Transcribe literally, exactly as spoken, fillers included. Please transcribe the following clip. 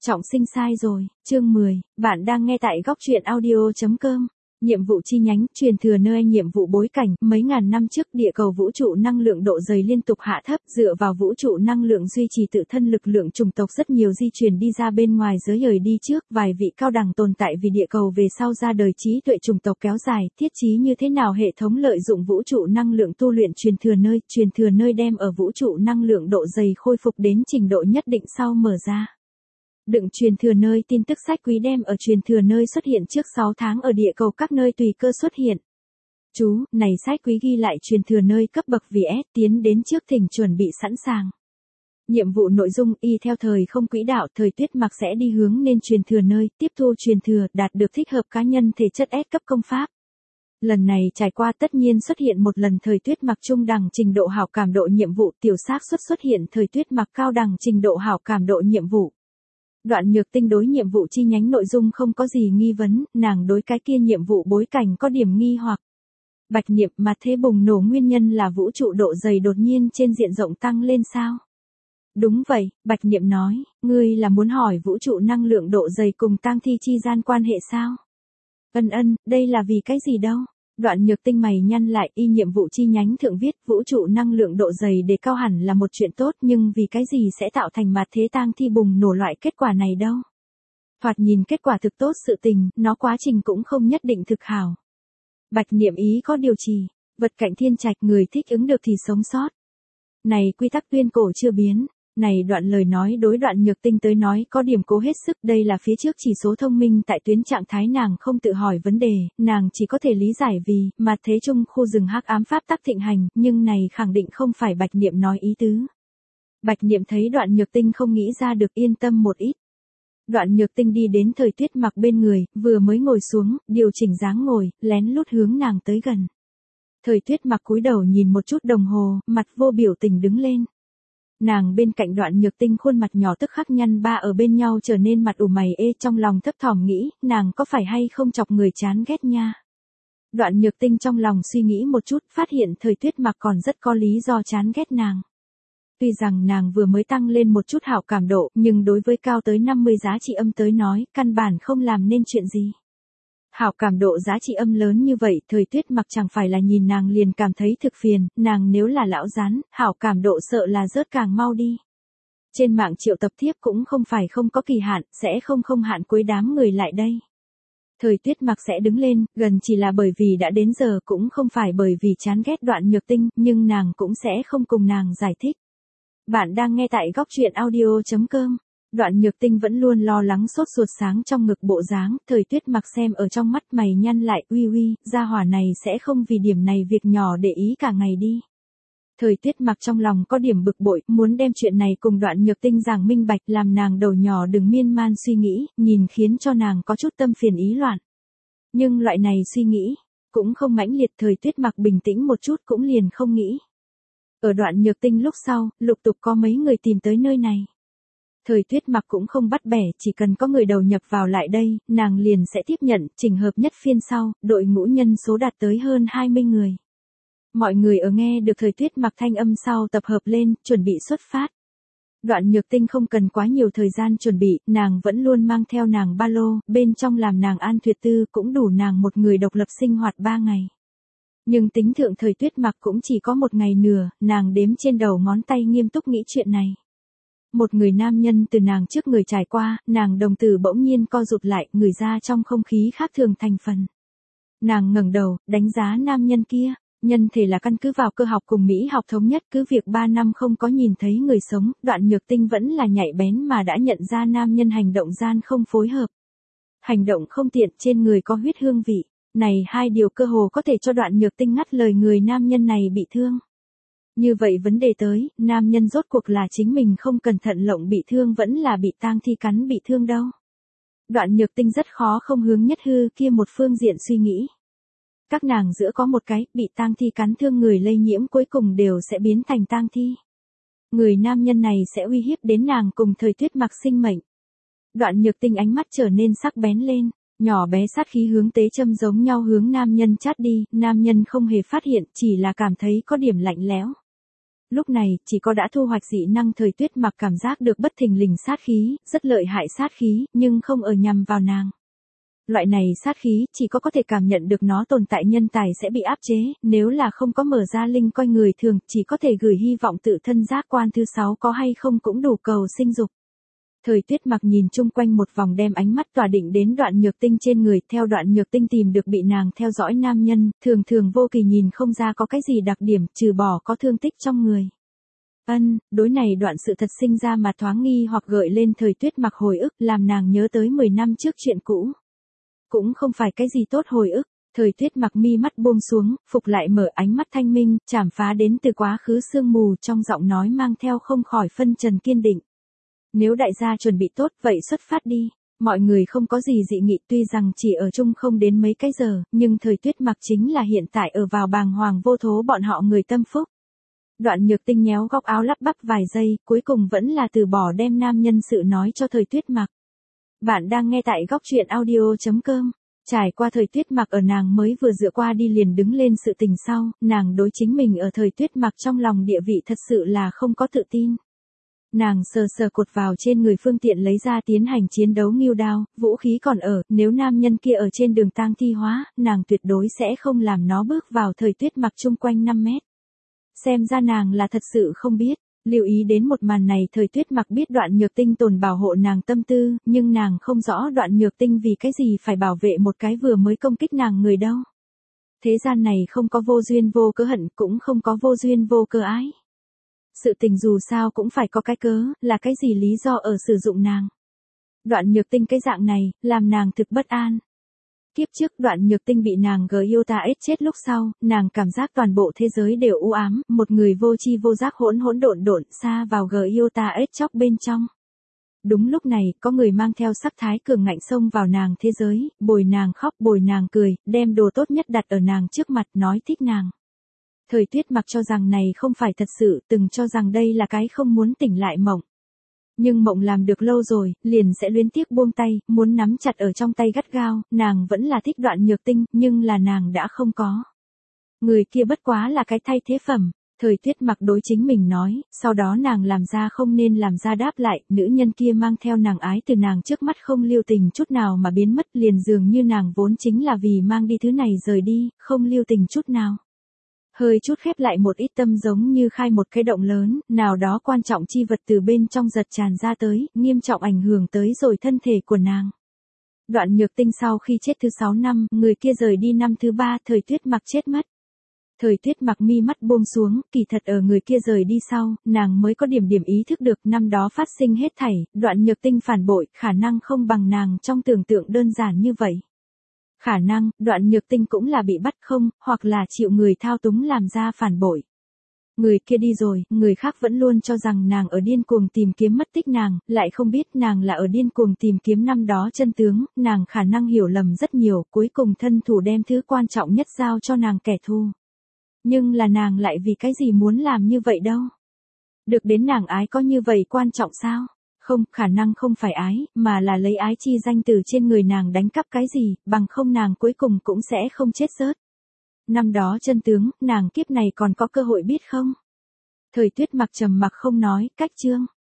Trọng sinh sai rồi, chương mười, bạn đang nghe tại góc truyện audio chấm com. Nhiệm vụ chi nhánh, truyền thừa nơi nhiệm vụ bối cảnh, mấy ngàn năm trước địa cầu vũ trụ năng lượng độ dày liên tục hạ thấp, dựa vào vũ trụ năng lượng duy trì tự thân lực lượng chủng tộc rất nhiều di truyền đi ra bên ngoài giới đời đi trước, vài vị cao đẳng tồn tại vì địa cầu về sau ra đời trí tuệ chủng tộc kéo dài, thiết trí như thế nào hệ thống lợi dụng vũ trụ năng lượng tu luyện truyền thừa nơi, truyền thừa nơi đem ở vũ trụ năng lượng độ dày khôi phục đến trình độ nhất định sau mở ra. Đựng truyền thừa nơi tin tức sách quý đem ở truyền thừa nơi xuất hiện trước sáu tháng ở địa cầu các nơi tùy cơ xuất hiện. Chú, này sách quý ghi lại truyền thừa nơi cấp bậc vì S tiến đến trước thỉnh chuẩn bị sẵn sàng. Nhiệm vụ nội dung y theo thời không quỹ đạo thời tuyết mặc sẽ đi hướng nên truyền thừa nơi, tiếp thu truyền thừa đạt được thích hợp cá nhân thể chất S cấp công pháp. Lần này trải qua tất nhiên xuất hiện một lần thời tuyết mặc trung đẳng trình độ hảo cảm độ nhiệm vụ tiểu xác suất xuất hiện thời tuyết mặc cao đẳng trình độ hảo cảm độ nhiệm vụ. Đoạn Nhược Tinh đối nhiệm vụ chi nhánh nội dung không có gì nghi vấn, nàng đối cái kia nhiệm vụ bối cảnh có điểm nghi hoặc. Bạch Niệm mà thế bùng nổ nguyên nhân là vũ trụ độ dày đột nhiên trên diện rộng tăng lên sao? Đúng vậy, Bạch Niệm nói, ngươi là muốn hỏi vũ trụ năng lượng độ dày cùng tang thi chi gian quan hệ sao? Ân ân, đây là vì cái gì đâu? Đoạn Nhược Tinh mày nhăn lại y nhiệm vụ chi nhánh thượng viết vũ trụ năng lượng độ dày đề cao hẳn là một chuyện tốt nhưng vì cái gì sẽ tạo thành mặt thế tang thi bùng nổ loại kết quả này đâu. Thoạt nhìn kết quả thực tốt sự tình, nó quá trình cũng không nhất định thực hảo. Bạch Niệm ý có điều trì, vật cạnh thiên trạch người thích ứng được thì sống sót. Này quy tắc tuyên cổ chưa biến. Này đoạn lời nói đối Đoạn Nhược Tinh tới nói có điểm cố hết sức, đây là phía trước chỉ số thông minh tại tuyến trạng thái nàng không tự hỏi vấn đề, nàng chỉ có thể lý giải vì, mà thế chung khu rừng hắc ám pháp tắc thịnh hành, nhưng này khẳng định không phải Bạch Niệm nói ý tứ. Bạch Niệm thấy Đoạn Nhược Tinh không nghĩ ra được yên tâm một ít. Đoạn Nhược Tinh đi đến thời tuyết mặc bên người, vừa mới ngồi xuống, điều chỉnh dáng ngồi, lén lút hướng nàng tới gần. Thời tuyết mặc cúi đầu nhìn một chút đồng hồ, mặt vô biểu tình đứng lên. Nàng bên cạnh Đoạn Nhược Tinh khuôn mặt nhỏ tức khắc nhăn ba ở bên nhau trở nên mặt ủ mày ê trong lòng thấp thỏm nghĩ, nàng có phải hay không chọc người chán ghét nha. Đoạn Nhược Tinh trong lòng suy nghĩ một chút, phát hiện thời tuyết mặc còn rất có lý do chán ghét nàng. Tuy rằng nàng vừa mới tăng lên một chút hảo cảm độ, nhưng đối với cao tới năm mươi giá trị âm tới nói, căn bản không làm nên chuyện gì. Hảo cảm độ giá trị âm lớn như vậy, thời tuyết mặc chẳng phải là nhìn nàng liền cảm thấy thực phiền, nàng nếu là lão rán, hảo cảm độ sợ là rớt càng mau đi. Trên mạng triệu tập thiếp cũng không phải không có kỳ hạn, sẽ không không hạn cuối đám người lại đây. Thời tuyết mặc sẽ đứng lên, gần chỉ là bởi vì đã đến giờ cũng không phải bởi vì chán ghét Đoạn Nhược Tinh, nhưng nàng cũng sẽ không cùng nàng giải thích. Bạn đang nghe tại góc truyện audio chấm com. Đoạn Nhược Tinh vẫn luôn lo lắng sốt ruột sáng trong ngực bộ dáng, thời tuyết mặc xem ở trong mắt mày nhăn lại, uy uy, gia hỏa này sẽ không vì điểm này việc nhỏ để ý cả ngày đi. Thời tuyết mặc trong lòng có điểm bực bội, muốn đem chuyện này cùng Đoạn Nhược Tinh giảng minh bạch làm nàng đầu nhỏ đừng miên man suy nghĩ, nhìn khiến cho nàng có chút tâm phiền ý loạn. Nhưng loại này suy nghĩ, cũng không mãnh liệt thời tuyết mặc bình tĩnh một chút cũng liền không nghĩ. Ở Đoạn Nhược Tinh lúc sau, lục tục có mấy người tìm tới nơi này. Thời tuyết mặc cũng không bắt bẻ, chỉ cần có người đầu nhập vào lại đây, nàng liền sẽ tiếp nhận, chỉnh hợp nhất phiên sau, đội ngũ nhân số đạt tới hơn hai mươi người. Mọi người ở nghe được thời tuyết mặc thanh âm sau tập hợp lên, chuẩn bị xuất phát. Đoạn Nhược Tinh không cần quá nhiều thời gian chuẩn bị, nàng vẫn luôn mang theo nàng ba lô, bên trong làm nàng an tuyệt tư cũng đủ nàng một người độc lập sinh hoạt ba ngày. Nhưng tính thượng thời tuyết mặc cũng chỉ có một ngày nửa, nàng đếm trên đầu ngón tay nghiêm túc nghĩ chuyện này. Một người nam nhân từ nàng trước người trải qua, nàng đồng tử bỗng nhiên co rụt lại, người ra trong không khí khác thường thành phần. Nàng ngẩng đầu, đánh giá nam nhân kia, nhân thể là căn cứ vào cơ học cùng Mỹ học thống nhất, cứ việc ba năm không có nhìn thấy người sống, Đoạn Nhược Tinh vẫn là nhạy bén mà đã nhận ra nam nhân hành động gian không phối hợp. Hành động không tiện, trên người có huyết hương vị, này hai điều cơ hồ có thể cho Đoạn Nhược Tinh ngắt lời người nam nhân này bị thương. Như vậy vấn đề tới, nam nhân rốt cuộc là chính mình không cẩn thận lộng bị thương vẫn là bị tang thi cắn bị thương đâu. Đoạn Nhược Tinh rất khó không hướng nhất hư kia một phương diện suy nghĩ. Các nàng giữa có một cái, bị tang thi cắn thương người lây nhiễm cuối cùng đều sẽ biến thành tang thi. Người nam nhân này sẽ uy hiếp đến nàng cùng thời tuyết mặc sinh mệnh. Đoạn Nhược Tinh ánh mắt trở nên sắc bén lên, nhỏ bé sát khí hướng tế châm giống nhau hướng nam nhân chát đi, nam nhân không hề phát hiện, chỉ là cảm thấy có điểm lạnh lẽo. Lúc này, chỉ có đã thu hoạch dị năng Thời Tuyết Mặc cảm giác được bất thình lình sát khí, rất lợi hại sát khí, nhưng không ở nhằm vào nàng. Loại này sát khí, chỉ có có thể cảm nhận được nó tồn tại nhân tài sẽ bị áp chế, nếu là không có mở ra linh coi người thường, chỉ có thể gửi hy vọng tự thân giác quan thứ sáu có hay không cũng đủ cầu sinh dục. Thời Tuyết Mặc nhìn chung quanh một vòng đem ánh mắt tỏa định đến Đoạn Nhược Tinh trên người, theo Đoạn Nhược Tinh tìm được bị nàng theo dõi nam nhân, thường thường vô kỳ nhìn không ra có cái gì đặc điểm, trừ bỏ có thương tích trong người. Ân, đối này đoạn sự thật sinh ra mà thoáng nghi hoặc gợi lên Thời Tuyết Mặc hồi ức, làm nàng nhớ tới mười năm trước chuyện cũ. Cũng không phải cái gì tốt hồi ức, Thời Tuyết Mặc mi mắt buông xuống, phục lại mở ánh mắt thanh minh, chảm phá đến từ quá khứ sương mù trong giọng nói mang theo không khỏi phân trần kiên định. Nếu đại gia chuẩn bị tốt vậy xuất phát đi, mọi người không có gì dị nghị tuy rằng chỉ ở chung không đến mấy cái giờ, nhưng Thời Tuyết Mặc chính là hiện tại ở vào bàng hoàng vô thố bọn họ người tâm phúc. Đoạn Nhược Tinh nhéo góc áo lắp bắp vài giây, cuối cùng vẫn là từ bỏ đem nam nhân sự nói cho Thời Tuyết Mặc. Bạn đang nghe tại góc truyện audio chấm com. Trải qua Thời Tuyết Mặc ở nàng mới vừa dựa qua đi liền đứng lên sự tình sau, nàng đối chính mình ở Thời Tuyết Mặc trong lòng địa vị thật sự là không có tự tin. Nàng sờ sờ cột vào trên người phương tiện lấy ra tiến hành chiến đấu nghêu đao, vũ khí còn ở, nếu nam nhân kia ở trên đường tang thi hóa, nàng tuyệt đối sẽ không làm nó bước vào Thời Tuyết Mặc chung quanh năm mét. Xem ra nàng là thật sự không biết, lưu ý đến một màn này Thời Tuyết Mặc biết Đoạn Nhược Tinh tồn bảo hộ nàng tâm tư, nhưng nàng không rõ Đoạn Nhược Tinh vì cái gì phải bảo vệ một cái vừa mới công kích nàng người đâu. Thế gian này không có vô duyên vô cớ hận, cũng không có vô duyên vô cớ ái. Sự tình dù sao cũng phải có cái cớ, là cái gì lý do ở sử dụng nàng. Đoạn Nhược Tinh cái dạng này, làm nàng thực bất an. Kiếp trước Đoạn Nhược Tinh bị nàng Giota S chết lúc sau, nàng cảm giác toàn bộ thế giới đều u ám, một người vô tri vô giác hỗn hỗn độn độn xa vào Giota S chóc bên trong. Đúng lúc này, có người mang theo sắc thái cường ngạnh xông vào nàng thế giới, bồi nàng khóc bồi nàng cười, đem đồ tốt nhất đặt ở nàng trước mặt nói thích nàng. Thời Tuyết Mặc cho rằng này không phải thật sự, từng cho rằng đây là cái không muốn tỉnh lại mộng. Nhưng mộng làm được lâu rồi, liền sẽ luyến tiếc buông tay, muốn nắm chặt ở trong tay gắt gao, nàng vẫn là thích Đoạn Nhược Tinh, nhưng là nàng đã không có. Người kia bất quá là cái thay thế phẩm, Thời Tuyết Mặc đối chính mình nói, sau đó nàng làm ra không nên làm ra đáp lại, nữ nhân kia mang theo nàng ái từ nàng trước mắt không lưu tình chút nào mà biến mất liền dường như nàng vốn chính là vì mang đi thứ này rời đi, không lưu tình chút nào. Hơi chút khép lại một ít tâm giống như khai một cái động lớn, nào đó quan trọng chi vật từ bên trong giật tràn ra tới, nghiêm trọng ảnh hưởng tới rồi thân thể của nàng. Đoạn Nhược Tinh sau khi chết thứ sáu năm, người kia rời đi năm thứ ba, Thời Tuyết Mặc chết mất. Thời Tuyết Mặc mi mắt buông xuống, kỳ thật ở người kia rời đi sau, nàng mới có điểm điểm ý thức được năm đó phát sinh hết thảy, Đoạn Nhược Tinh phản bội, khả năng không bằng nàng trong tưởng tượng đơn giản như vậy. Khả năng, Đoạn Nhược Tinh cũng là bị bắt không, hoặc là chịu người thao túng làm ra phản bội. Người kia đi rồi, người khác vẫn luôn cho rằng nàng ở điên cuồng tìm kiếm mất tích nàng, lại không biết nàng là ở điên cuồng tìm kiếm năm đó chân tướng, nàng khả năng hiểu lầm rất nhiều, cuối cùng thân thủ đem thứ quan trọng nhất giao cho nàng kẻ thù. Nhưng là nàng lại vì cái gì muốn làm như vậy đâu? Được đến nàng ái có như vậy quan trọng sao? Không, khả năng không phải ái, mà là lấy ái chi danh từ trên người nàng đánh cắp cái gì, bằng không nàng cuối cùng cũng sẽ không chết rớt. Năm đó chân tướng, nàng kiếp này còn có cơ hội biết không? Thời Tuyết Mặc trầm mặc không nói, cách chương.